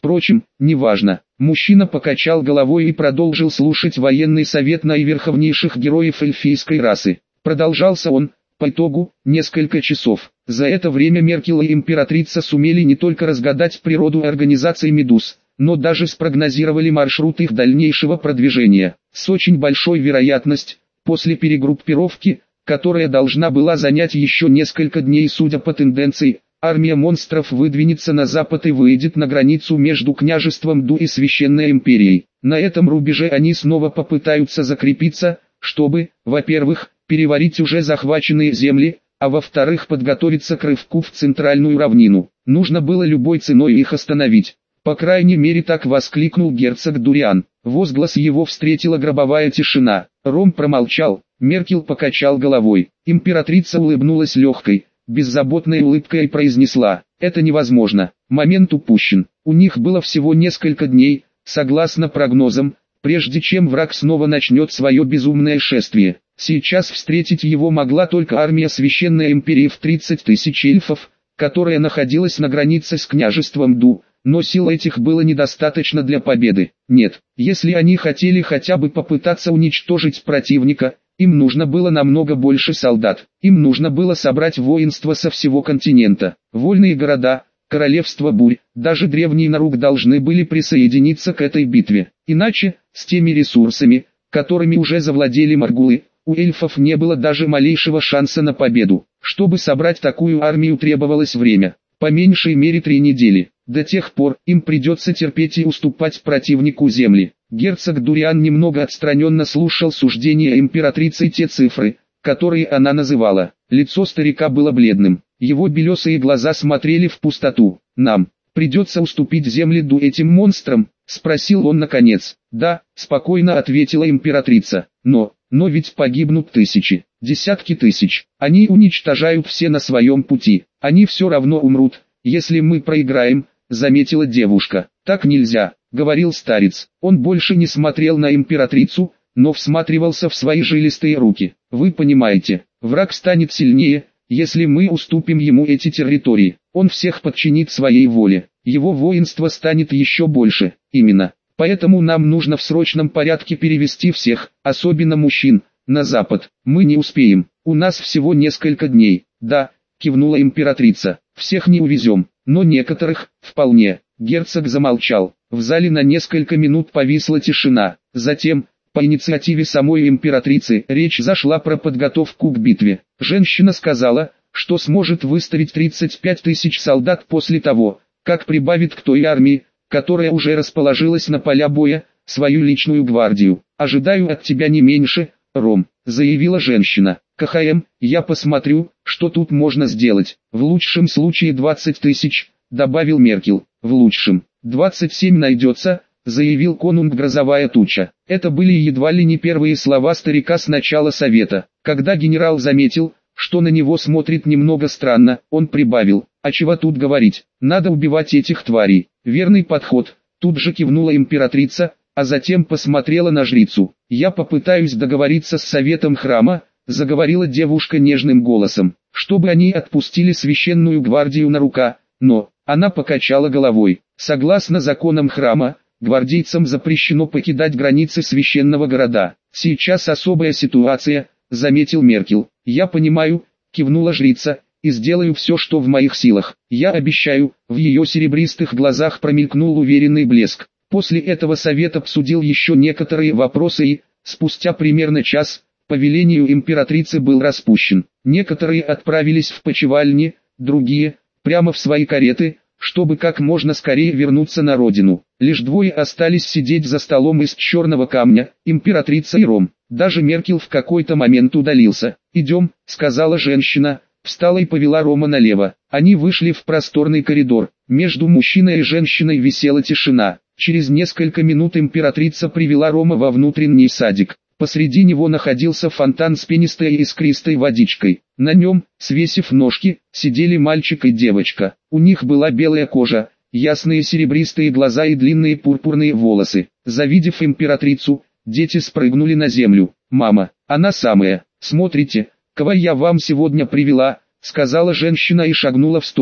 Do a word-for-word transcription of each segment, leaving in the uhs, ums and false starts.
Впрочем, неважно. Мужчина покачал головой и продолжил слушать военный совет наиверховнейших героев эльфийской расы. Продолжался он, по итогу, несколько часов. За это время Меркел и императрица сумели не только разгадать природу организации Медуз, но даже спрогнозировали маршрут их дальнейшего продвижения. С очень большой вероятностью, после перегруппировки, которая должна была занять еще несколько дней, судя по тенденции, армия монстров выдвинется на запад и выйдет на границу между княжеством Ду и Священной Империей. На этом рубеже они снова попытаются закрепиться, чтобы, во-первых, переварить уже захваченные земли, а во-вторых, подготовиться к рывку в центральную равнину. Нужно было любой ценой их остановить. По крайней мере, так воскликнул герцог Дуриан. Возглас его встретила гробовая тишина. Ром промолчал, Меркел покачал головой. Императрица улыбнулась легкой, беззаботной улыбкой и произнесла: «Это невозможно, момент упущен. У них было всего несколько дней, согласно прогнозам, прежде чем враг снова начнет свое безумное шествие. Сейчас встретить его могла только армия Священной Империи в тридцать тысяч эльфов, которая находилась на границе с княжеством Ду, но сил этих было недостаточно для победы. Нет, если они хотели хотя бы попытаться уничтожить противника, им нужно было намного больше солдат. Им нужно было собрать воинство со всего континента. Вольные города, королевство бурь, даже древние Нарук должны были присоединиться к этой битве. Иначе, с теми ресурсами, которыми уже завладели Маргулы, у эльфов не было даже малейшего шанса на победу. Чтобы собрать такую армию, требовалось время, по меньшей мере три недели. До тех пор им придется терпеть и уступать противнику земли. Герцог Дуриан немного отстраненно слушал суждения императрицы и те цифры, которые она называла. Лицо старика было бледным, его белесые глаза смотрели в пустоту. «Нам придется уступить земли Ду этим монстрам?» — спросил он наконец. «Да», — спокойно ответила императрица, — «но, но ведь погибнут тысячи, десятки тысяч. Они уничтожают все на своем пути, они все равно умрут, если мы проиграем», — заметила девушка. «Так нельзя», — говорил старец. Он больше не смотрел на императрицу, но всматривался в свои жилистые руки. «Вы понимаете, враг станет сильнее, если мы уступим ему эти территории. Он всех подчинит своей воле, его воинство станет еще больше. Именно. Поэтому нам нужно в срочном порядке перевести всех, особенно мужчин, на запад. Мы не успеем, у нас всего несколько дней». «Да», — кивнула императрица, — «всех не увезем, но некоторых, вполне». Герцог замолчал. В зале на несколько минут повисла тишина. Затем, по инициативе самой императрицы, речь зашла про подготовку к битве. Женщина сказала, что сможет выставить тридцать пять тысяч солдат после того, как прибавит к той армии, которая уже расположилась на поля боя, свою личную гвардию. «Ожидаю от тебя не меньше, Ром», — заявила женщина. «КХМ, я посмотрю, что тут можно сделать. В лучшем случае двадцать тысяч», — добавил Меркел. «В лучшем, двадцать семь найдется», — заявил конунг Грозовая туча. Это были едва ли не первые слова старика с начала совета. Когда генерал заметил, что на него смотрит немного странно, он прибавил: «А чего тут говорить, надо убивать этих тварей». «Верный подход», — тут же кивнула императрица, а затем посмотрела на жрицу. «Я попытаюсь договориться с советом храма», — заговорила девушка нежным голосом, «чтобы они отпустили священную гвардию на рука, но...» Она покачала головой. «Согласно законам храма, гвардейцам запрещено покидать границы священного города. Сейчас особая ситуация», — заметил Меркел. «Я понимаю», — кивнула жрица, — «и сделаю все, что в моих силах. Я обещаю». В ее серебристых глазах промелькнул уверенный блеск. После этого совет обсудил еще некоторые вопросы и, спустя примерно час, по велению императрицы был распущен. Некоторые отправились в почевальни, другие — прямо в свои кареты, чтобы как можно скорее вернуться на родину. Лишь двое остались сидеть за столом из черного камня, императрица и Ром. Даже Меркел в какой-то момент удалился. «Идем», — сказала женщина, встала и повела Рома налево. Они вышли в просторный коридор. Между мужчиной и женщиной висела тишина. Через несколько минут императрица привела Рома во внутренний садик. Посреди него находился фонтан с пенистой и искристой водичкой. На нем, свесив ножки, сидели мальчик и девочка. У них была белая кожа, ясные серебристые глаза и длинные пурпурные волосы. Завидев императрицу, дети спрыгнули на землю. «Мама, она самая. Смотрите, кого я вам сегодня привела», — сказала женщина и шагнула в сторону.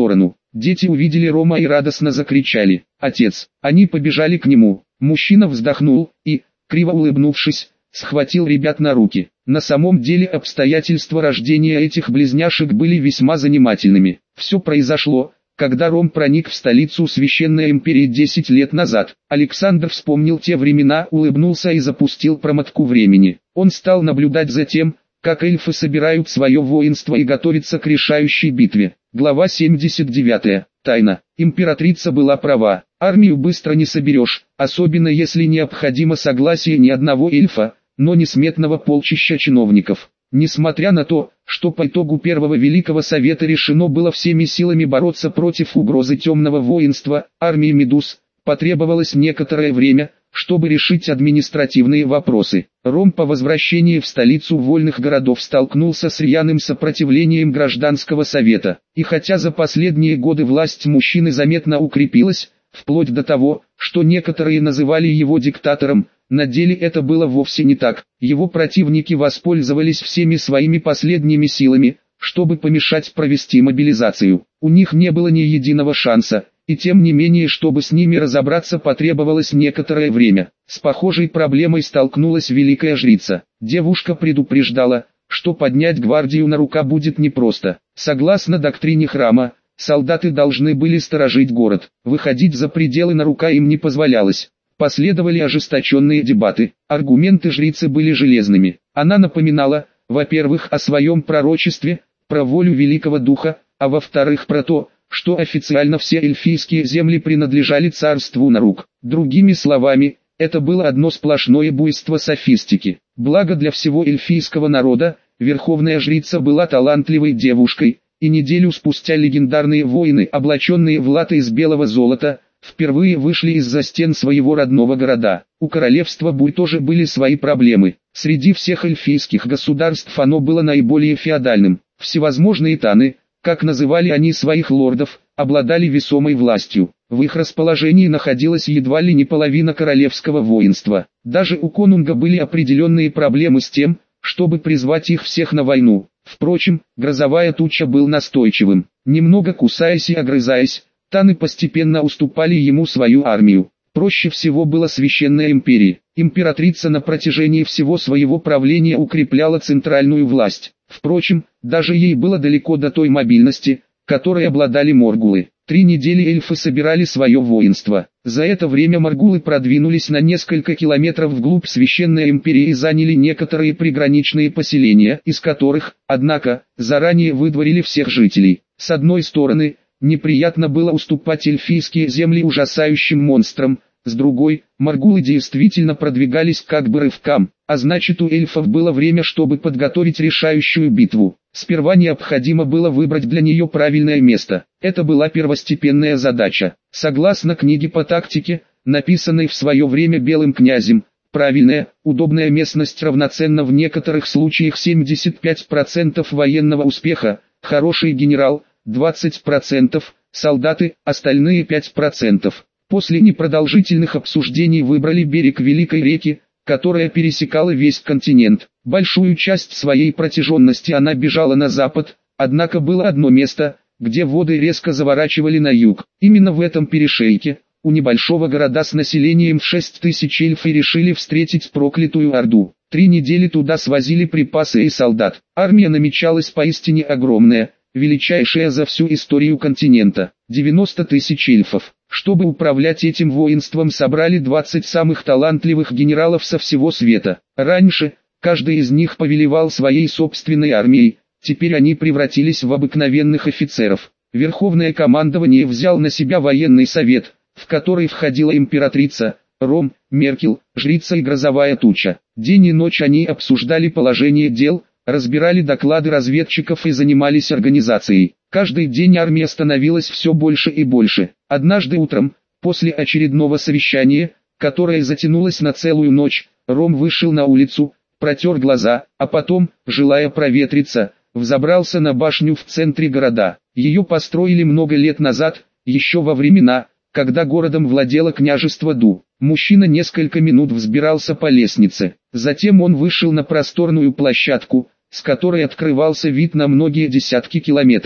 Дети увидели Рома и радостно закричали: «Отец!». Они побежали к нему. Мужчина вздохнул и, криво улыбнувшись, схватил ребят на руки. На самом деле обстоятельства рождения этих близняшек были весьма занимательными. Все произошло, когда Ром проник в столицу Священной Империи десять лет назад. Александр вспомнил те времена, улыбнулся и запустил промотку времени. Он стал наблюдать за тем, как эльфы собирают свое воинство и готовятся к решающей битве. Глава семьдесят девять. Тайна. Императрица была права. Армию быстро не соберешь, особенно если необходимо согласие не одного эльфа, но несметного полчища чиновников. Несмотря на то, что по итогу Первого Великого Совета решено было всеми силами бороться против угрозы темного воинства, армии Медуз, потребовалось некоторое время, чтобы решить административные вопросы. Ром по возвращении в столицу вольных городов столкнулся с рьяным сопротивлением гражданского совета. И хотя за последние годы власть мужчины заметно укрепилась, вплоть до того, что некоторые называли его диктатором, на деле это было вовсе не так. Его противники воспользовались всеми своими последними силами, чтобы помешать провести мобилизацию. У них не было ни единого шанса, и тем не менее, чтобы с ними разобраться, потребовалось некоторое время. С похожей проблемой столкнулась великая жрица. Девушка предупреждала, что поднять гвардию на руках будет непросто. Согласно доктрине храма, солдаты должны были сторожить город. Выходить за пределы на руках им не позволялось. Последовали ожесточенные дебаты. Аргументы жрицы были железными. Она напоминала, во-первых, о своем пророчестве, про волю Великого Духа, а во-вторых, про то, что официально все эльфийские земли принадлежали царству Нарук. Другими словами, это было одно сплошное буйство софистики. Благо для всего эльфийского народа, верховная жрица была талантливой девушкой, и неделю спустя легендарные воины, облаченные в латы из белого золота, впервые вышли из-за стен своего родного города. У королевства Буй тоже были свои проблемы. Среди всех эльфийских государств оно было наиболее феодальным. Всевозможные таны, как называли они своих лордов, обладали весомой властью. В их расположении находилась едва ли не половина королевского воинства. Даже у конунга были определенные проблемы с тем, чтобы призвать их всех на войну. Впрочем, грозовая туча был настойчивым. Немного кусаясь и огрызаясь, таны постепенно уступали ему свою армию. Проще всего было Священной Империи. Императрица на протяжении всего своего правления укрепляла центральную власть. Впрочем, даже ей было далеко до той мобильности, которой обладали моргулы. Три недели эльфы собирали свое воинство. За это время моргулы продвинулись на несколько километров вглубь Священной Империи и заняли некоторые приграничные поселения, из которых, однако, заранее выдворили всех жителей. С одной стороны, неприятно было уступать эльфийские земли ужасающим монстрам, с другой, моргулы действительно продвигались как бы рывкам, а значит у эльфов было время, чтобы подготовить решающую битву. Сперва необходимо было выбрать для нее правильное место. Это была первостепенная задача. Согласно книге по тактике, написанной в свое время Белым князем, правильная, удобная местность равноценна в некоторых случаях семьдесят пять процентов военного успеха, хороший генерал – двадцать процентов, солдаты – остальные пять процентов. После непродолжительных обсуждений выбрали берег Великой реки, которая пересекала весь континент. Большую часть своей протяженности она бежала на запад, однако было одно место, где воды резко заворачивали на юг. Именно в этом перешейке, у небольшого города с населением в шесть тысяч эльфы решили встретить проклятую орду. Три недели туда свозили припасы и солдат. Армия намечалась поистине огромная, величайшая за всю историю континента. девяносто тысяч эльфов. Чтобы управлять этим воинством, собрали двадцать самых талантливых генералов со всего света. Раньше, каждый из них повелевал своей собственной армией, теперь они превратились в обыкновенных офицеров. Верховное командование взял на себя военный совет, в который входила императрица, Ром, Меркель, жрица и грозовая туча. День и ночь они обсуждали положение дел, разбирали доклады разведчиков и занимались организацией. Каждый день армия становилась все больше и больше. Однажды утром, после очередного совещания, которое затянулось на целую ночь, Ром вышел на улицу, протер глаза, а потом, желая проветриться, взобрался на башню в центре города. Ее построили много лет назад, еще во времена, когда городом владело княжество Ду. Мужчина несколько минут взбирался по лестнице. Затем он вышел на просторную площадку, с которой открывался вид на многие десятки километров.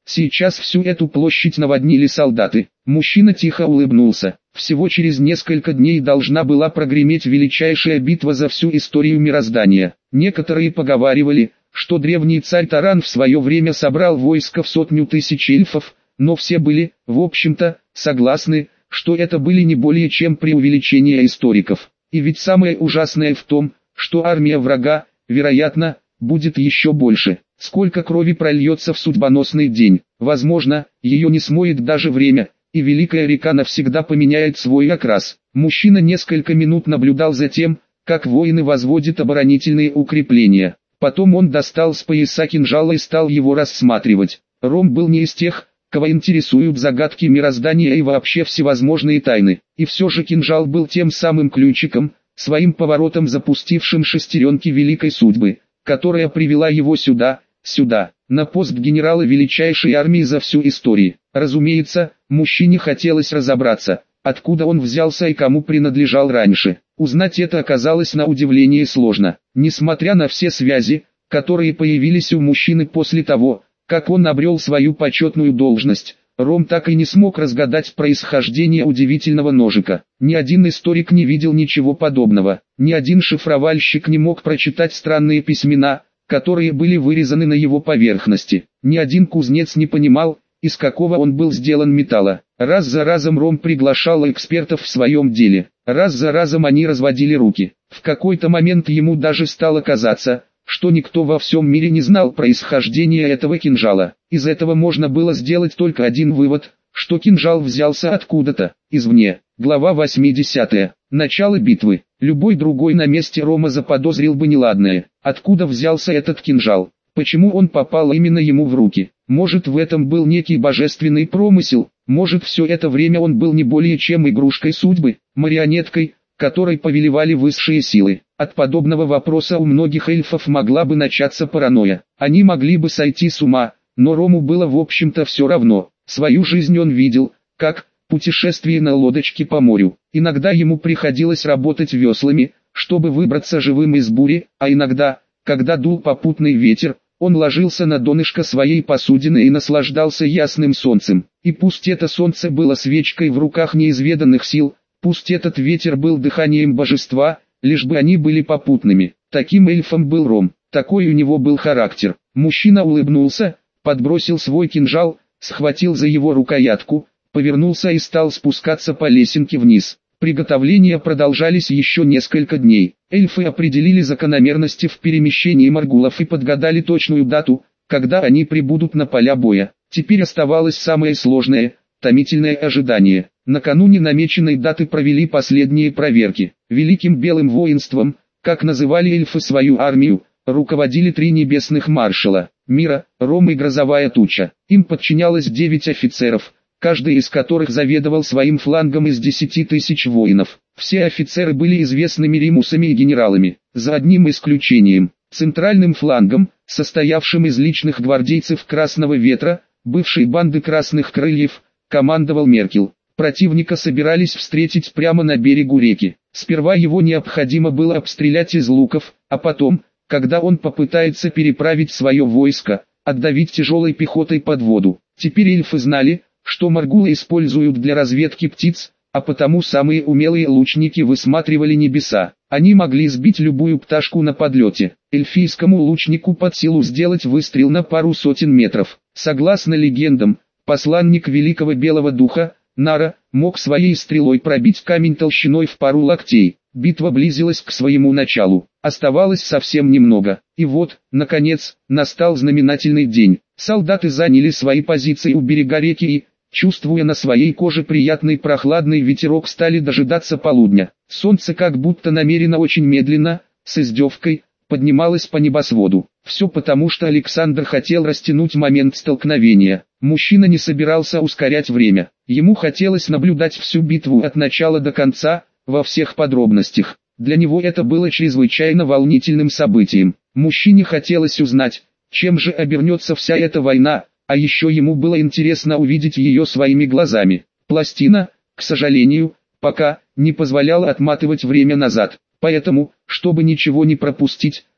Сейчас всю эту площадь наводнили солдаты. Мужчина тихо улыбнулся. Всего через несколько дней должна была прогреметь величайшая битва за всю историю мироздания. Некоторые поговаривали, что древний царь Таран в свое время собрал войско в сотню тысяч эльфов, но все были, в общем-то, согласны, что это были не более чем преувеличения историков. И ведь самое ужасное в том, что армия врага, вероятно, будет еще больше. Сколько крови прольется в судьбоносный день, возможно, ее не смоет даже время, и великая река навсегда поменяет свой окрас. Мужчина несколько минут наблюдал за тем, как воины возводят оборонительные укрепления. Потом он достал с пояса кинжал и стал его рассматривать. Ром был не из тех, кого интересуют загадки мироздания и вообще всевозможные тайны. И все же кинжал был тем самым ключиком, своим поворотом запустившим шестеренки великой судьбы, которая привела его сюда, сюда, на пост генерала величайшей армии за всю историю. Разумеется, мужчине хотелось разобраться, откуда он взялся и кому принадлежал раньше. Узнать это оказалось на удивление сложно. Несмотря на все связи, которые появились у мужчины после того, как он обрел свою почетную должность, Ром так и не смог разгадать происхождение удивительного ножика. Ни один историк не видел ничего подобного. Ни один шифровальщик не мог прочитать странные письмена, которые были вырезаны на его поверхности. Ни один кузнец не понимал, из какого он был сделан металла. Раз за разом Ром приглашал экспертов в своем деле. Раз за разом они разводили руки. В какой-то момент ему даже стало казаться, что никто во всем мире не знал происхождения этого кинжала. Из этого можно было сделать только один вывод, что кинжал взялся откуда-то, извне. Глава восьмидесятая. Начало битвы. Любой другой на месте Рома заподозрил бы неладное. Откуда взялся этот кинжал? Почему он попал именно ему в руки? Может, в этом был некий божественный промысел? Может, все это время он был не более чем игрушкой судьбы, марионеткой, которой повелевали высшие силы? От подобного вопроса у многих эльфов могла бы начаться паранойя. Они могли бы сойти с ума, но Рому было в общем-то все равно. Свою жизнь он видел, как путешествие на лодочке по морю. Иногда ему приходилось работать веслами, чтобы выбраться живым из бури, а иногда, когда дул попутный ветер, он ложился на донышко своей посудины и наслаждался ясным солнцем. И пусть это солнце было свечкой в руках неизведанных сил, пусть этот ветер был дыханием божества, лишь бы они были попутными. Таким эльфом был Ром, такой у него был характер. Мужчина улыбнулся, подбросил свой кинжал, схватил за его рукоятку, повернулся и стал спускаться по лесенке вниз. Приготовления продолжались еще несколько дней. Эльфы определили закономерности в перемещении маргулов и подгадали точную дату, когда они прибудут на поля боя. Теперь оставалось самое сложное – томительное ожидание. Накануне намеченной даты провели последние проверки. Великим белым воинством, как называли эльфы свою армию, руководили три небесных маршала – Мира, Ром и Грозовая туча. Им подчинялось девять офицеров, каждый из которых заведовал своим флангом из десяти тысяч воинов. Все офицеры были известными римусами и генералами, за одним исключением. Центральным флангом, состоявшим из личных гвардейцев Красного Ветра, бывшей банды Красных Крыльев, командовал Меркел. Противника собирались встретить прямо на берегу реки. Сперва его необходимо было обстрелять из луков, а потом, когда он попытается переправить свое войско, отдавить тяжелой пехотой под воду. Теперь эльфы знали, что маргулы используют для разведки птиц, а потому самые умелые лучники высматривали небеса. Они могли сбить любую пташку на подлете. Эльфийскому лучнику под силу сделать выстрел на пару сотен метров. Согласно легендам, посланник Великого Белого Духа, Нара, мог своей стрелой пробить камень толщиной в пару локтей. Битва близилась к своему началу. Оставалось совсем немного. И вот, наконец, настал знаменательный день. Солдаты заняли свои позиции у берега реки и, чувствуя на своей коже приятный прохладный ветерок, стали дожидаться полудня. Солнце как будто намеренно очень медленно, с издевкой, поднималось по небосводу. Все потому, что Александр хотел растянуть момент столкновения. Мужчина не собирался ускорять время. Ему хотелось наблюдать всю битву от начала до конца, во всех подробностях. Для него это было чрезвычайно волнительным событием. Мужчине хотелось узнать, чем же обернется вся эта война, а еще ему было интересно увидеть ее своими глазами. Пластина, к сожалению, пока не позволяла отматывать время назад. Поэтому, чтобы ничего не пропустить,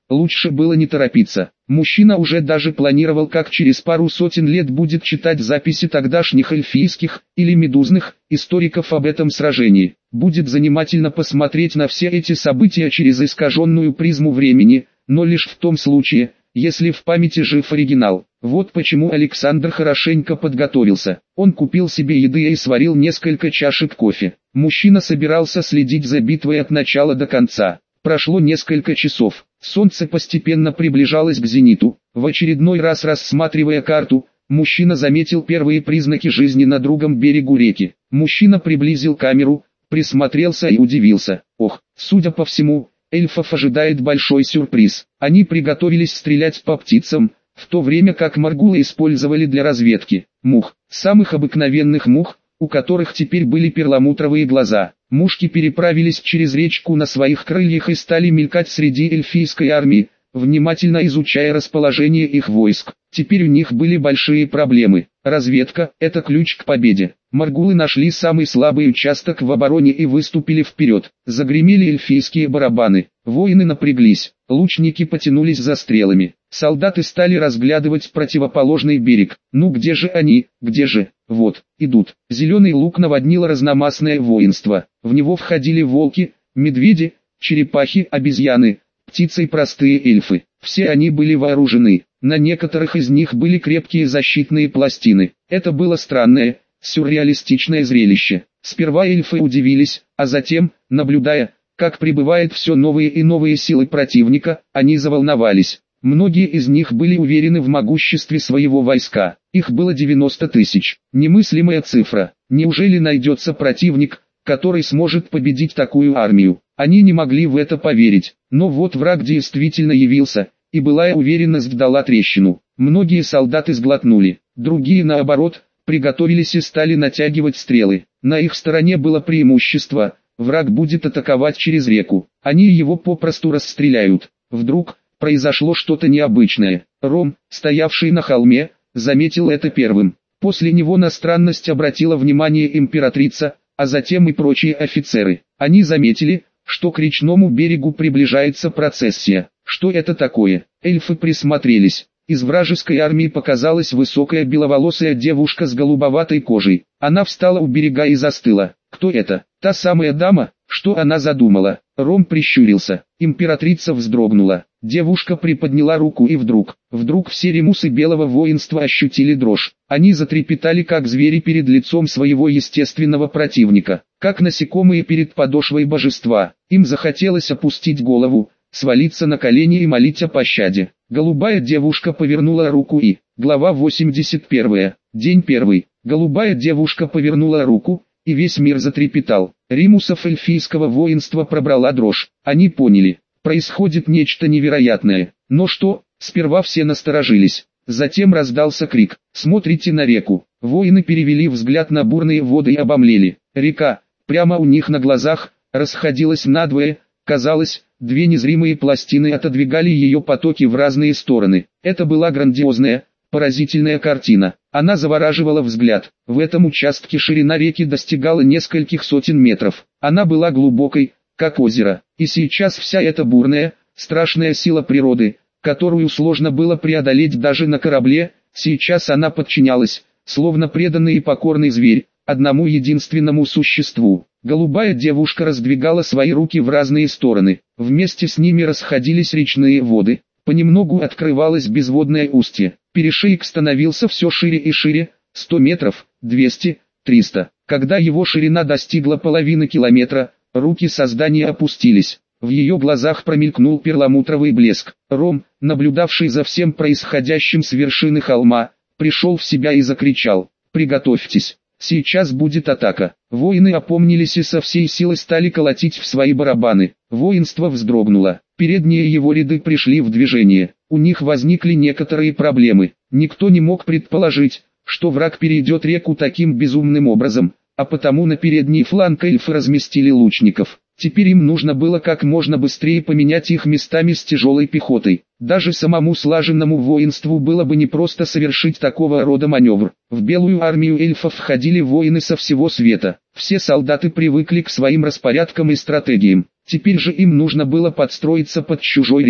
лучше было не торопиться. Мужчина уже даже планировал, как через пару сотен лет будет читать записи тогдашних эльфийских или медузных историков об этом сражении. Будет занимательно посмотреть на все эти события через искаженную призму времени, но лишь в том случае, если в памяти жив оригинал. Вот почему Александр хорошенько подготовился. Он купил себе еды и сварил несколько чашек кофе. Мужчина собирался следить за битвой от начала до конца. Прошло несколько часов. Солнце постепенно приближалось к зениту. В очередной раз рассматривая карту, мужчина заметил первые признаки жизни на другом берегу реки. Мужчина приблизил камеру, присмотрелся и удивился. Ох, судя по всему, эльфов ожидает большой сюрприз. Они приготовились стрелять по птицам, в то время как маргулы использовали для разведки мух, самых обыкновенных мух, у которых теперь были перламутровые глаза. Мушки переправились через речку на своих крыльях и стали мелькать среди эльфийской армии, внимательно изучая расположение их войск. Теперь у них были большие проблемы. Разведка – это ключ к победе. Маргулы нашли самый слабый участок в обороне и выступили вперед. Загремели эльфийские барабаны. Воины напряглись. Лучники потянулись за стрелами. Солдаты стали разглядывать противоположный берег. Ну где же они, где же? Вот, идут. Зеленый луг наводнило разномастное воинство. В него входили волки, медведи, черепахи, обезьяны, птицы и простые эльфы. Все они были вооружены. На некоторых из них были крепкие защитные пластины. Это было странное, сюрреалистичное зрелище. Сперва эльфы удивились, а затем, наблюдая, как прибывают все новые и новые силы противника, они заволновались. Многие из них были уверены в могуществе своего войска. Их было девяносто тысяч. Немыслимая цифра. Неужели найдется противник, который сможет победить такую армию? Они не могли в это поверить. Но вот враг действительно явился, и былая уверенность дала трещину. Многие солдаты сглотнули, другие наоборот, приготовились и стали натягивать стрелы. На их стороне было преимущество, враг будет атаковать через реку. Они его попросту расстреляют. Вдруг произошло что-то необычное. Ром, стоявший на холме, заметил это первым. После него на странность обратила внимание императрица, а затем и прочие офицеры. Они заметили, что к речному берегу приближается процессия. Что это такое? Эльфы присмотрелись. Из вражеской армии показалась высокая беловолосая девушка с голубоватой кожей. Она встала у берега и застыла. Кто это? Та самая дама? Что она задумала? Ром прищурился. Императрица вздрогнула. Девушка приподняла руку и вдруг, вдруг все ремусы белого воинства ощутили дрожь. Они затрепетали как звери перед лицом своего естественного противника, как насекомые перед подошвой божества. Им захотелось опустить голову, свалиться на колени и молить о пощаде. Голубая девушка повернула руку и... Глава восемьдесят первая. День первый. Голубая девушка повернула руку, и весь мир затрепетал. Римусов эльфийского воинства пробрала дрожь. Они поняли, происходит нечто невероятное. Но что? Сперва все насторожились. Затем раздался крик. «Смотрите на реку!» Воины перевели взгляд на бурные воды и обомлели. Река, прямо у них на глазах, расходилась надвое. Казалось, две незримые пластины отодвигали ее потоки в разные стороны. Это была грандиозная, поразительная картина. Она завораживала взгляд. В этом участке ширина реки достигала нескольких сотен метров. Она была глубокой, как озеро. И сейчас вся эта бурная, страшная сила природы, которую сложно было преодолеть даже на корабле, сейчас она подчинялась, словно преданный и покорный зверь, одному единственному существу. Голубая девушка раздвигала свои руки в разные стороны. Вместе с ними расходились речные воды. Понемногу открывалось безводное устье. Перешейк становился все шире и шире, сто метров, двести, триста. Когда его ширина достигла половины километра, руки создания опустились. В ее глазах промелькнул перламутровый блеск. Ром, наблюдавший за всем происходящим с вершины холма, пришел в себя и закричал: «Приготовьтесь! Сейчас будет атака!» Воины опомнились и со всей силы стали колотить в свои барабаны. Воинство вздрогнуло. Передние его ряды пришли в движение. У них возникли некоторые проблемы. Никто не мог предположить, что враг перейдет реку таким безумным образом, а потому на передний фланг эльфы разместили лучников. Теперь им нужно было как можно быстрее поменять их местами с тяжелой пехотой. Даже самому слаженному воинству было бы непросто совершить такого рода маневр. В белую армию эльфов входили воины со всего света. Все солдаты привыкли к своим распорядкам и стратегиям. Теперь же им нужно было подстроиться под чужой ритм.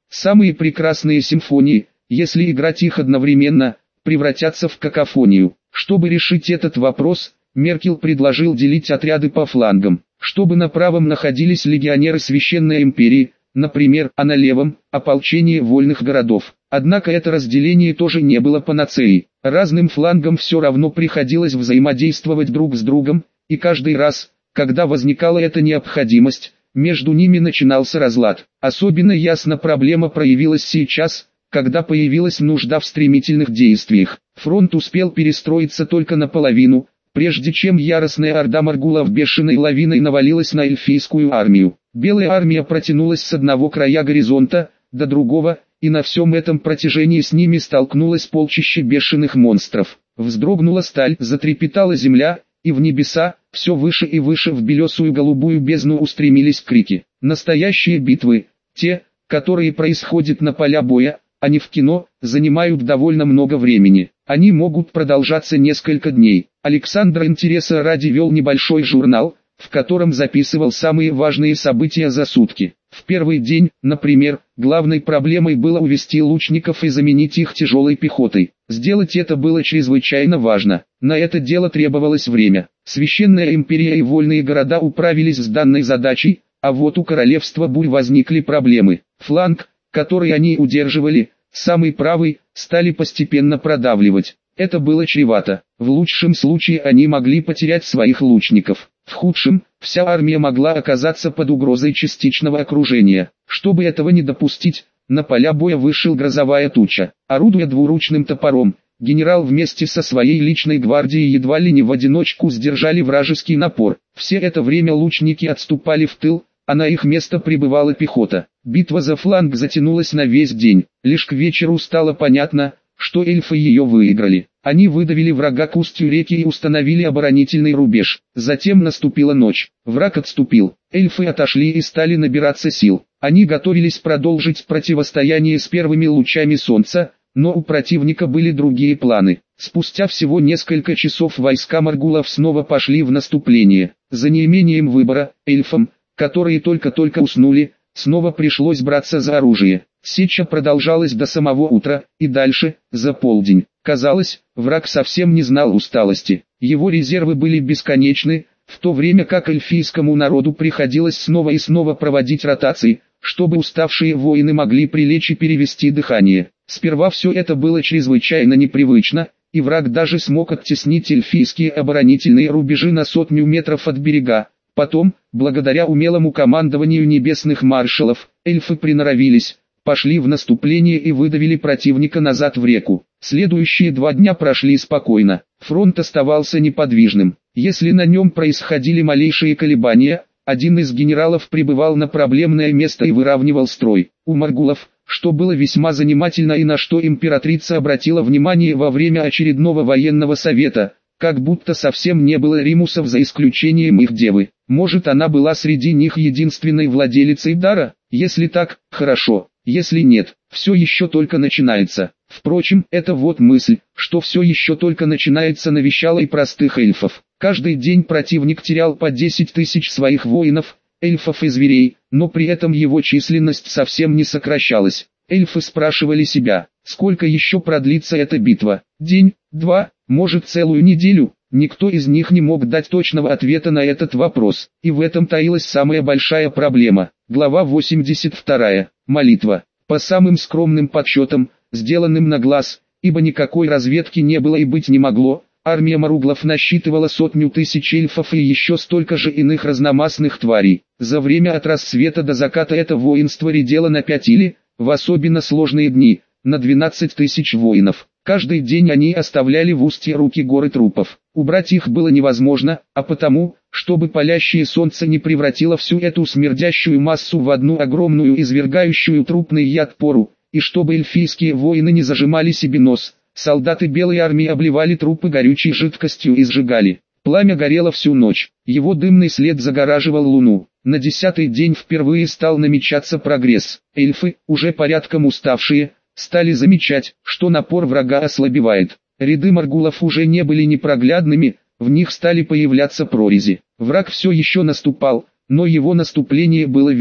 Самые прекрасные симфонии, если играть их одновременно, превратятся в какофонию. Чтобы решить этот вопрос, Меркель предложил делить отряды по флангам, чтобы на правом находились легионеры Священной империи, например, а на левом – ополчение вольных городов. Однако это разделение тоже не было панацеей. Разным флангам все равно приходилось взаимодействовать друг с другом, и каждый раз, когда возникала эта необходимость, между ними начинался разлад. Особенно ясно проблема проявилась сейчас, когда появилась нужда в стремительных действиях. Фронт успел перестроиться только наполовину, прежде чем яростная орда Маргулов бешеной лавиной навалилась на эльфийскую армию. Белая армия протянулась с одного края горизонта до другого, и на всем этом протяжении с ними столкнулось полчище бешеных монстров. Вздрогнула сталь, затрепетала земля, и в небеса, все выше и выше в белесую голубую бездну устремились крики. Настоящие битвы, те, которые происходят на поля боя, а не в кино, занимают довольно много времени. Они могут продолжаться несколько дней. Александр интереса ради вел небольшой журнал, в котором записывал самые важные события за сутки. В первый день, например, главной проблемой было увести лучников и заменить их тяжелой пехотой. Сделать это было чрезвычайно важно. На это дело требовалось время. Священная империя и вольные города управились с данной задачей, а вот у королевства бурь возникли проблемы. Фланг, который они удерживали, самый правый, стали постепенно продавливать. Это было чревато. В лучшем случае они могли потерять своих лучников. В худшем, вся армия могла оказаться под угрозой частичного окружения. Чтобы этого не допустить, на поля боя вышел грозовая туча. Орудуя двуручным топором, генерал вместе со своей личной гвардией едва ли не в одиночку сдержали вражеский напор. Все это время лучники отступали в тыл, а на их место прибывала пехота. Битва за фланг затянулась на весь день. Лишь к вечеру стало понятно, что эльфы ее выиграли. Они выдавили врага к устью реки и установили оборонительный рубеж. Затем наступила ночь. Враг отступил. Эльфы отошли и стали набираться сил. Они готовились продолжить противостояние с первыми лучами солнца, но у противника были другие планы. Спустя всего несколько часов войска Маргулов снова пошли в наступление. За неимением выбора, эльфам, которые только-только уснули, снова пришлось браться за оружие. Сеча продолжалась до самого утра, и дальше, за полдень. Казалось, враг совсем не знал усталости. Его резервы были бесконечны, в то время как эльфийскому народу приходилось снова и снова проводить ротации, чтобы уставшие воины могли прилечь и перевести дыхание. Сперва все это было чрезвычайно непривычно, и враг даже смог оттеснить эльфийские оборонительные рубежи на сотню метров от берега. Потом, благодаря умелому командованию небесных маршалов, эльфы приноровились, пошли в наступление и выдавили противника назад в реку. Следующие два дня прошли спокойно. Фронт оставался неподвижным. Если на нем происходили малейшие колебания, один из генералов прибывал на проблемное место и выравнивал строй. У Маргулов, что было весьма занимательно и на что императрица обратила внимание во время очередного военного совета, как будто совсем не было римусов за исключением их девы. Может, она была среди них единственной владелицей дара? Если так, хорошо. Если нет, все еще только начинается. Впрочем, это вот мысль, что все еще только начинается, навещала и простых эльфов. Каждый день противник терял по десять тысяч своих воинов, эльфов и зверей, но при этом его численность совсем не сокращалась. Эльфы спрашивали себя, сколько еще продлится эта битва? День, два, может целую неделю? Никто из них не мог дать точного ответа на этот вопрос, и в этом таилась самая большая проблема. Глава восемьдесят вторая. Молитва. По самым скромным подсчетам, сделанным на глаз, ибо никакой разведки не было и быть не могло, армия Маруглов насчитывала сотню тысяч эльфов и еще столько же иных разномастных тварей. За время от рассвета до заката это воинство редело на пять или, в особенно сложные дни, на двенадцать тысяч воинов. Каждый день они оставляли в устье руки горы трупов. Убрать их было невозможно, а потому, чтобы палящее солнце не превратило всю эту смердящую массу в одну огромную извергающую трупный яд пору, и чтобы эльфийские воины не зажимали себе нос, солдаты белой армии обливали трупы горючей жидкостью и сжигали. Пламя горело всю ночь, его дымный след загораживал луну. На десятый день впервые стал намечаться прогресс. Эльфы, уже порядком уставшие, стали замечать, что напор врага ослабевает. Ряды Маргулов уже не были непроглядными, в них стали появляться прорези. Враг все еще наступал, но его наступление было вялым.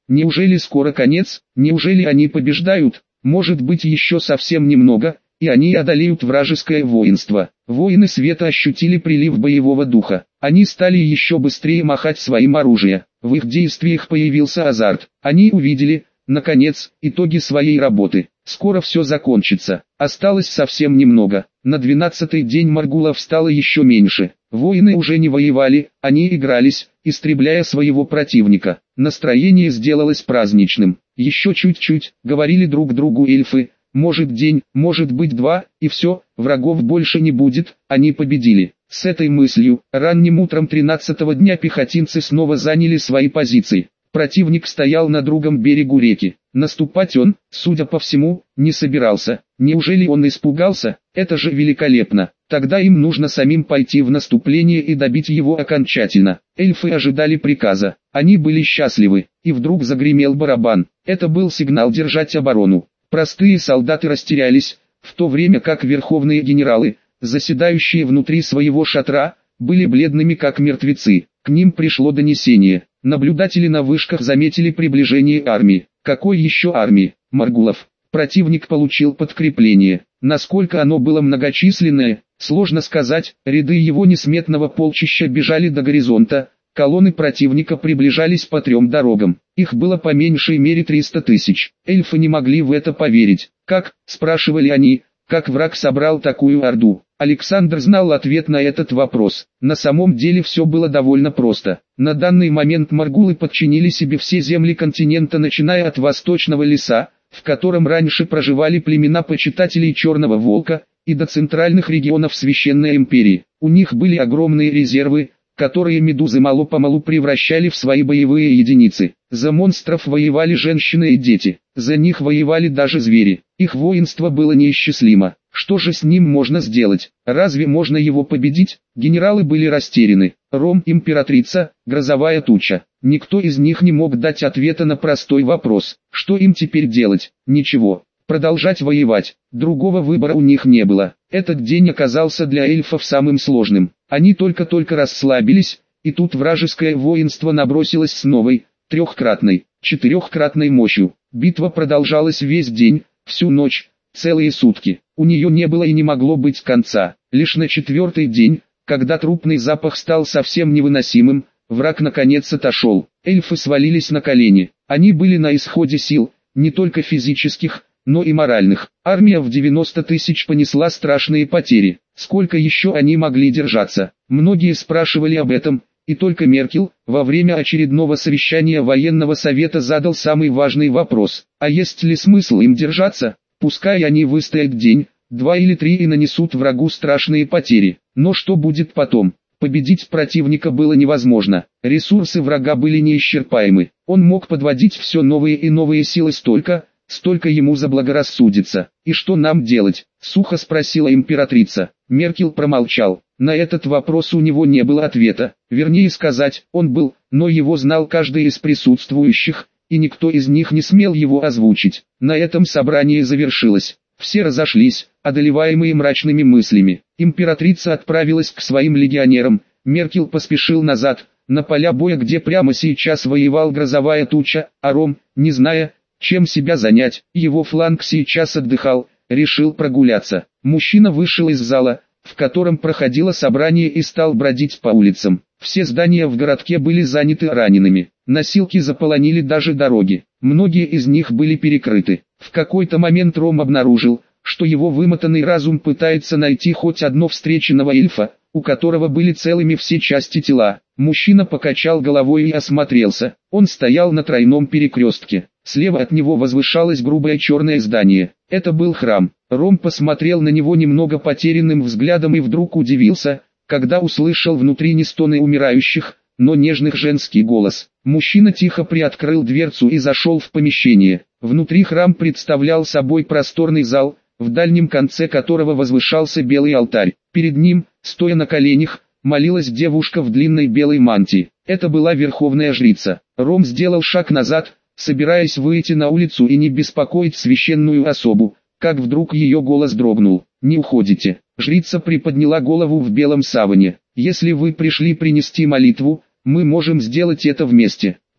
Неужели скоро конец? Неужели они побеждают? Может быть, еще совсем немного, и они одолеют вражеское воинство. Воины света ощутили прилив боевого духа. Они стали еще быстрее махать своим оружием. В их действиях появился азарт. Они увидели, наконец, итоги своей работы. Скоро все закончится. Осталось совсем немного. На двенадцатый день маргулов стало еще меньше. Воины уже не воевали, они игрались, истребляя своего противника. Настроение сделалось праздничным. Еще чуть-чуть, говорили друг другу эльфы. Может день, может быть два, и все, врагов больше не будет, они победили. С этой мыслью, ранним утром тринадцатого дня пехотинцы снова заняли свои позиции. Противник стоял на другом берегу реки. Наступать он, судя по всему, не собирался. Неужели он испугался? Это же великолепно. Тогда им нужно самим пойти в наступление и добить его окончательно. Эльфы ожидали приказа. Они были счастливы. И вдруг загремел барабан. Это был сигнал держать оборону. Простые солдаты растерялись, в то время как верховные генералы, заседающие внутри своего шатра, были бледными как мертвецы. К ним пришло донесение. Наблюдатели на вышках заметили приближение армии. Какой еще армии? Маргулов. Противник получил подкрепление. Насколько оно было многочисленное, сложно сказать. Ряды его несметного полчища бежали до горизонта. Колонны противника приближались по трем дорогам. Их было по меньшей мере триста тысяч. Эльфы не могли в это поверить. Как, спрашивали они, как враг собрал такую орду? Александр знал ответ на этот вопрос. На самом деле все было довольно просто. На данный момент маргулы подчинили себе все земли континента, начиная от восточного леса, в котором раньше проживали племена почитателей Черного Волка, и до центральных регионов Священной Империи. У них были огромные резервы, которые медузы мало-помалу превращали в свои боевые единицы. За монстров воевали женщины и дети, за них воевали даже звери. Их воинство было неисчислимо. Что же с ним можно сделать? Разве можно его победить? Генералы были растеряны. Ром, императрица, грозовая туча. Никто из них не мог дать ответа на простой вопрос. Что им теперь делать? Ничего. Продолжать воевать. Другого выбора у них не было. Этот день оказался для эльфов самым сложным. Они только-только расслабились, и тут вражеское воинство набросилось с новой, трехкратной, четырехкратной мощью. Битва продолжалась весь день, всю ночь, целые сутки. У нее не было и не могло быть конца. Лишь на четвертый день, когда трупный запах стал совсем невыносимым, враг наконец отошел. Эльфы свалились на колени. Они были на исходе сил, не только физических, но и моральных. Армия в девяносто тысяч понесла страшные потери. Сколько еще они могли держаться? Многие спрашивали об этом, и только Меркель, во время очередного совещания военного совета, задал самый важный вопрос. А есть ли смысл им держаться? Пускай они выстоят день, два или три и нанесут врагу страшные потери. Но что будет потом? Победить противника было невозможно. Ресурсы врага были неисчерпаемы. Он мог подводить все новые и новые силы столько, столько ему заблагорассудится. И что нам делать? Сухо спросила императрица. Меркель промолчал. На этот вопрос у него не было ответа. Вернее сказать, он был, но его знал каждый из присутствующих, и никто из них не смел его озвучить. На этом собрание завершилось. Все разошлись, одолеваемые мрачными мыслями. Императрица отправилась к своим легионерам. Меркель поспешил назад, на поля боя, где прямо сейчас воевал грозовая туча, а Ром, не зная, чем себя занять, его фланг сейчас отдыхал, решил прогуляться. Мужчина вышел из зала, в котором проходило собрание, и стал бродить по улицам. Все здания в городке были заняты ранеными. Носилки заполонили даже дороги. Многие из них были перекрыты. В какой-то момент Ром обнаружил, что его вымотанный разум пытается найти хоть одно встреченного эльфа, у которого были целыми все части тела. Мужчина покачал головой и осмотрелся. Он стоял на тройном перекрестке. Слева от него возвышалось грубое черное здание. Это был храм. Ром посмотрел на него немного потерянным взглядом и вдруг удивился, когда услышал внутри не стоны умирающих, но нежный женский голос. Мужчина тихо приоткрыл дверцу и зашел в помещение. Внутри храм представлял собой просторный зал, в дальнем конце которого возвышался белый алтарь. Перед ним, стоя на коленях, молилась девушка в длинной белой мантии. Это была верховная жрица. Ром сделал шаг назад, собираясь выйти на улицу и не беспокоить священную особу, как вдруг ее голос дрогнул. «Не уходите». Жрица приподняла голову в белом саване. «Если вы пришли принести молитву, мы можем сделать это вместе.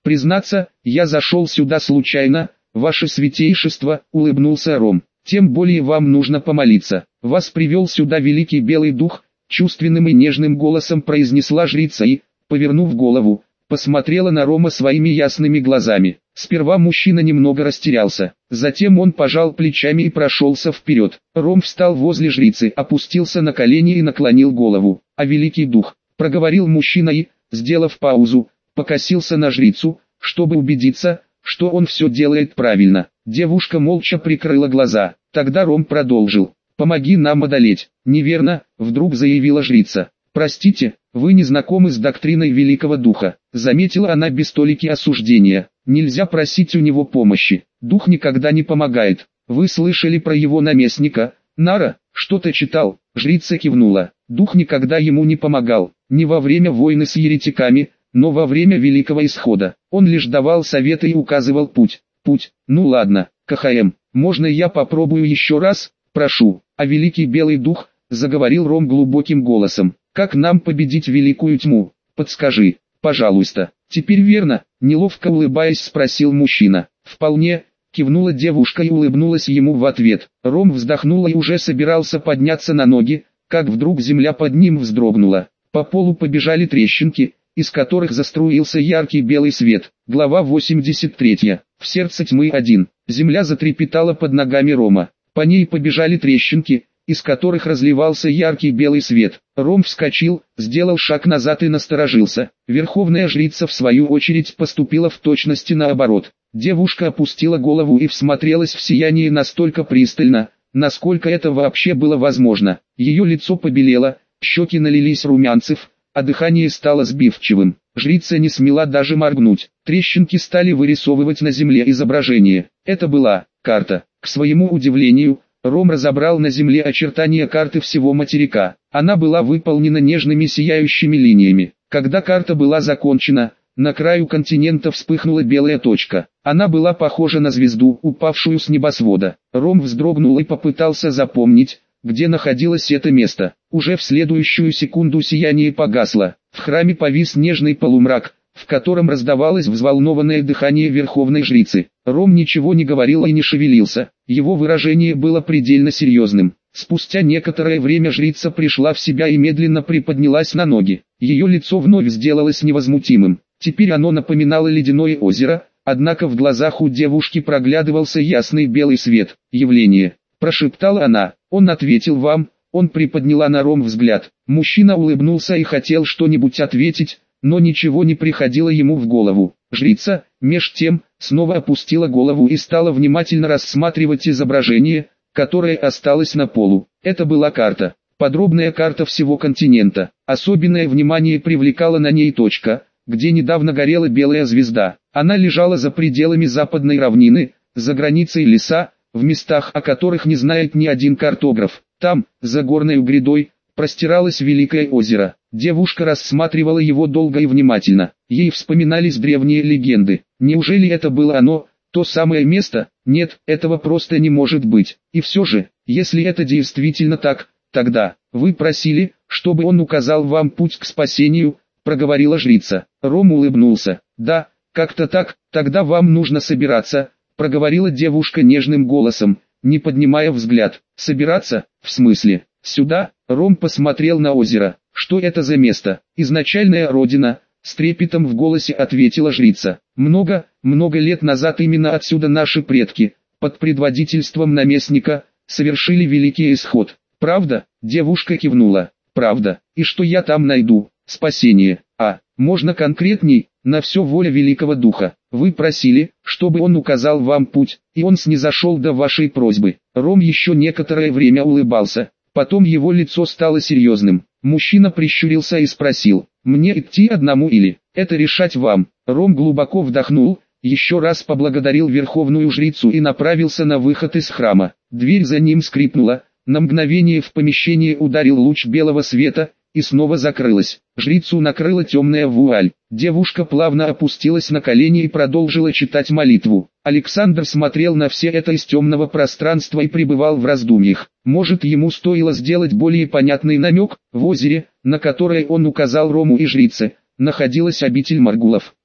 Признаться, я зашел сюда случайно, ваше святейшество, улыбнулся Ром. Тем более вам нужно помолиться. Вас привел сюда великий белый дух, чувственным и нежным голосом произнесла жрица и, повернув голову, посмотрела на Рома своими ясными глазами. Сперва мужчина немного растерялся, затем он пожал плечами и прошелся вперед. Ром встал возле жрицы, опустился на колени и наклонил голову. «А великий дух», — проговорил мужчина и, сделав паузу, покосился на жрицу, чтобы убедиться, что он все делает правильно. Девушка молча прикрыла глаза. Тогда Ром продолжил. «Помоги нам одолеть». «Неверно», — вдруг заявила жрица. «Простите, вы не знакомы с доктриной Великого Духа», — заметила она без толики осуждения. «Нельзя просить у него помощи. Дух никогда не помогает. Вы слышали про его наместника, Нара? Что-то читал?» Жрица кивнула. «Дух никогда ему не помогал, не во время войны с еретиками, но во время Великого Исхода. Он лишь давал советы и указывал путь. Путь. Ну ладно, КХМ, можно я попробую еще раз? Прошу». «А Великий Белый Дух», — заговорил Ром глубоким голосом, — «как нам победить великую тьму? Подскажи, пожалуйста». «Теперь верно?» — неловко улыбаясь спросил мужчина. «Вполне», — кивнула девушка и улыбнулась ему в ответ. Ром вздохнул и уже собирался подняться на ноги, как вдруг земля под ним вздрогнула. По полу побежали трещинки, из которых заструился яркий белый свет. Глава восемьдесят третья. В сердце тьмы один. Земля затрепетала под ногами Рома. По ней побежали трещинки, из которых разливался яркий белый свет. Ром вскочил, сделал шаг назад и насторожился. Верховная жрица в свою очередь поступила в точности наоборот. Девушка опустила голову и всмотрелась в сияние настолько пристально, насколько это вообще было возможно. Ее лицо побелело, щеки налились румянцев, а дыхание стало сбивчивым. Жрица не смела даже моргнуть. Трещинки стали вырисовывать на земле изображение. Это была карта. К своему удивлению, Ром разобрал на земле очертания карты всего материка. Она была выполнена нежными сияющими линиями. Когда карта была закончена, на краю континента вспыхнула белая точка. Она была похожа на звезду, упавшую с небосвода. Ром вздрогнул и попытался запомнить, где находилось это место. Уже в следующую секунду сияние погасло. В храме повис нежный полумрак, в котором раздавалось взволнованное дыхание верховной жрицы. Ром ничего не говорил и не шевелился, его выражение было предельно серьезным. Спустя некоторое время жрица пришла в себя и медленно приподнялась на ноги. Ее лицо вновь сделалось невозмутимым. Теперь оно напоминало ледяное озеро, однако в глазах у девушки проглядывался ясный белый свет. «Явление», — прошептала она. «Он ответил вам?» Он приподняла на Ром взгляд. Мужчина улыбнулся и хотел что-нибудь ответить, но ничего не приходило ему в голову. Жрица, меж тем, снова опустила голову и стала внимательно рассматривать изображение, которое осталось на полу. Это была карта. Подробная карта всего континента. Особенное внимание привлекала на ней точка, где недавно горела белая звезда. Она лежала за пределами западной равнины, за границей леса, в местах, о которых не знает ни один картограф. Там, за горной грядой, простиралось великое озеро. Девушка рассматривала его долго и внимательно. Ей вспоминались древние легенды. Неужели это было оно, то самое место? Нет, этого просто не может быть. И все же, если это действительно так, тогда, вы просили, чтобы он указал вам путь к спасению, проговорила жрица. Ром улыбнулся. Да, как-то так, тогда вам нужно собираться, проговорила девушка нежным голосом, не поднимая взгляд. Собираться? В смысле? Сюда? Ром посмотрел на озеро. Что это за место? Изначальная родина, с трепетом в голосе ответила жрица. Много, много лет назад именно отсюда наши предки, под предводительством наместника, совершили великий исход. Правда? Девушка кивнула. Правда. И что я там найду? Спасение. А, можно конкретней? На все воля Великого Духа. Вы просили, чтобы он указал вам путь, и он снизошел до вашей просьбы. Ром еще некоторое время улыбался. Потом его лицо стало серьезным. Мужчина прищурился и спросил, мне идти одному или, это решать вам. Ром глубоко вдохнул, еще раз поблагодарил верховную жрицу и направился на выход из храма. Дверь за ним скрипнула, на мгновение в помещение ударил луч белого света, и снова закрылась. Жрицу накрыла темная вуаль. Девушка плавно опустилась на колени и продолжила читать молитву. Александр смотрел на все это из темного пространства и пребывал в раздумьях. Может, ему стоило сделать более понятный намек? В озере, на которое он указал Рому и жрице, находилась обитель Маргулов.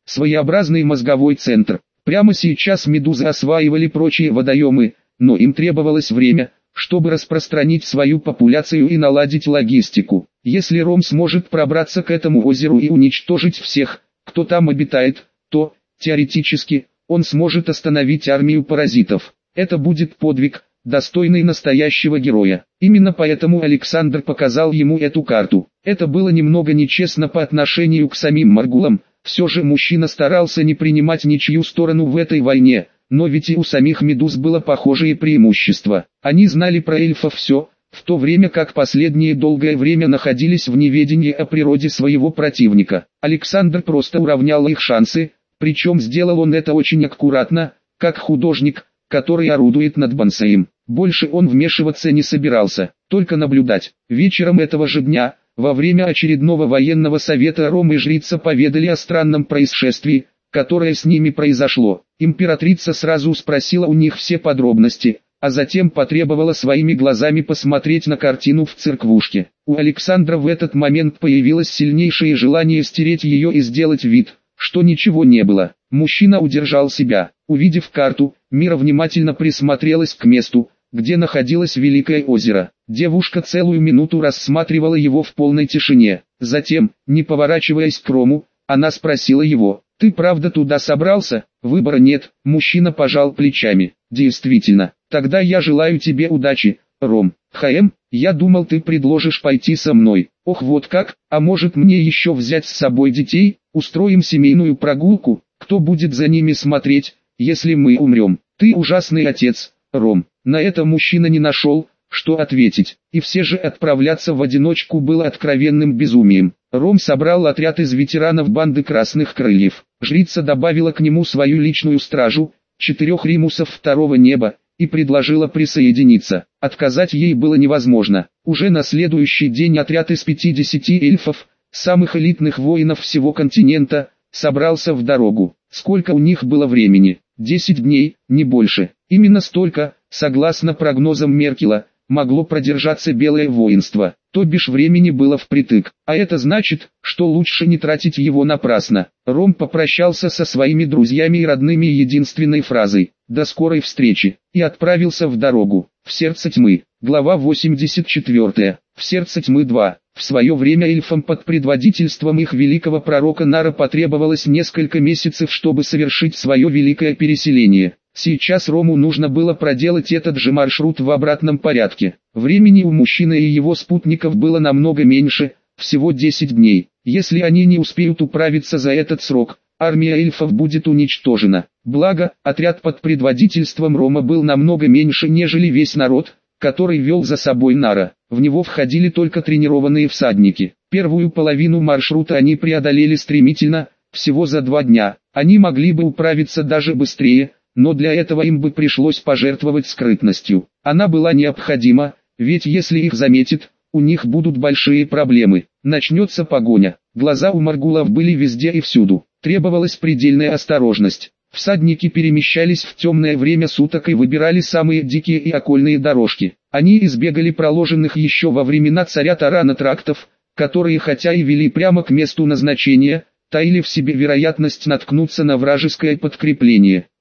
своеобразный мозговой центр. Прямо сейчас медузы осваивали прочие водоемы, но им требовалось время, чтобы распространить свою популяцию и наладить логистику. Если Ром сможет пробраться к этому озеру и уничтожить всех, кто там обитает, то, теоретически, он сможет остановить армию паразитов. Это будет подвиг, достойный настоящего героя. Именно поэтому Александр показал ему эту карту. Это было немного нечестно по отношению к самим Маргулам, все же мужчина старался не принимать ничью сторону в этой войне, но ведь и у самих медуз было похожее преимущество. Они знали про эльфов все, в то время как последние долгое время находились в неведении о природе своего противника. Александр просто уравнял их шансы, причем сделал он это очень аккуратно, как художник, который орудует над бонсаем. Больше он вмешиваться не собирался, только наблюдать. Вечером этого же дня, во время очередного военного совета Ром и жрица поведали о странном происшествии, которое с ними произошло. Императрица сразу спросила у них все подробности, а затем потребовала своими глазами посмотреть на картину в церквушке. У Александра в этот момент появилось сильнейшее желание стереть ее и сделать вид, что ничего не было. Мужчина удержал себя. Увидев карту, Мира внимательно присмотрелась к месту, где находилось Великое озеро. Девушка целую минуту рассматривала его в полной тишине. Затем, не поворачиваясь к Рому, она спросила его: «Ты правда туда собрался?» «Выбора нет», мужчина пожал плечами. «Действительно, тогда я желаю тебе удачи, Ром». «Хм, я думал, ты предложишь пойти со мной». «Ох, вот как, а может мне еще взять с собой детей? Устроим семейную прогулку, кто будет за ними смотреть, если мы умрем?» «Ты ужасный отец, Ром». На это мужчина не нашел, что ответить, и все же отправляться в одиночку было откровенным безумием. Ром собрал отряд из ветеранов банды Красных Крыльев. Жрица добавила к нему свою личную стражу, четырех римусов второго неба, и предложила присоединиться. Отказать ей было невозможно. Уже на следующий день отряд из пятидесяти эльфов, самых элитных воинов всего континента, собрался в дорогу. Сколько у них было времени? десять дней, не больше. Именно столько, согласно прогнозам Меркела, могло продержаться Белое воинство, то бишь времени было впритык, а это значит, что лучше не тратить его напрасно. Ром попрощался со своими друзьями и родными единственной фразой «До скорой встречи» и отправился в дорогу. В сердце тьмы. Глава восемьдесят четыре. В сердце тьмы два. В свое время эльфам под предводительством их великого пророка Нара потребовалось несколько месяцев, чтобы совершить свое великое переселение. Сейчас Рому нужно было проделать этот же маршрут в обратном порядке. Времени у мужчины и его спутников было намного меньше, всего десять дней. Если они не успеют управиться за этот срок, армия эльфов будет уничтожена. Благо, отряд под предводительством Рома был намного меньше, нежели весь народ, который вел за собой Нара. В него входили только тренированные всадники. Первую половину маршрута они преодолели стремительно, всего за два дня. Они могли бы управиться даже быстрее, но для этого им бы пришлось пожертвовать скрытностью. Она была необходима, ведь если их заметят, у них будут большие проблемы. Начнется погоня. Глаза у Маргулов были везде и всюду. Требовалась предельная осторожность. Всадники перемещались в темное время суток и выбирали самые дикие и окольные дорожки. Они избегали проложенных еще во времена царя Тарана трактов, которые хотя и вели прямо к месту назначения, таили в себе вероятность наткнуться на вражеское подкрепление.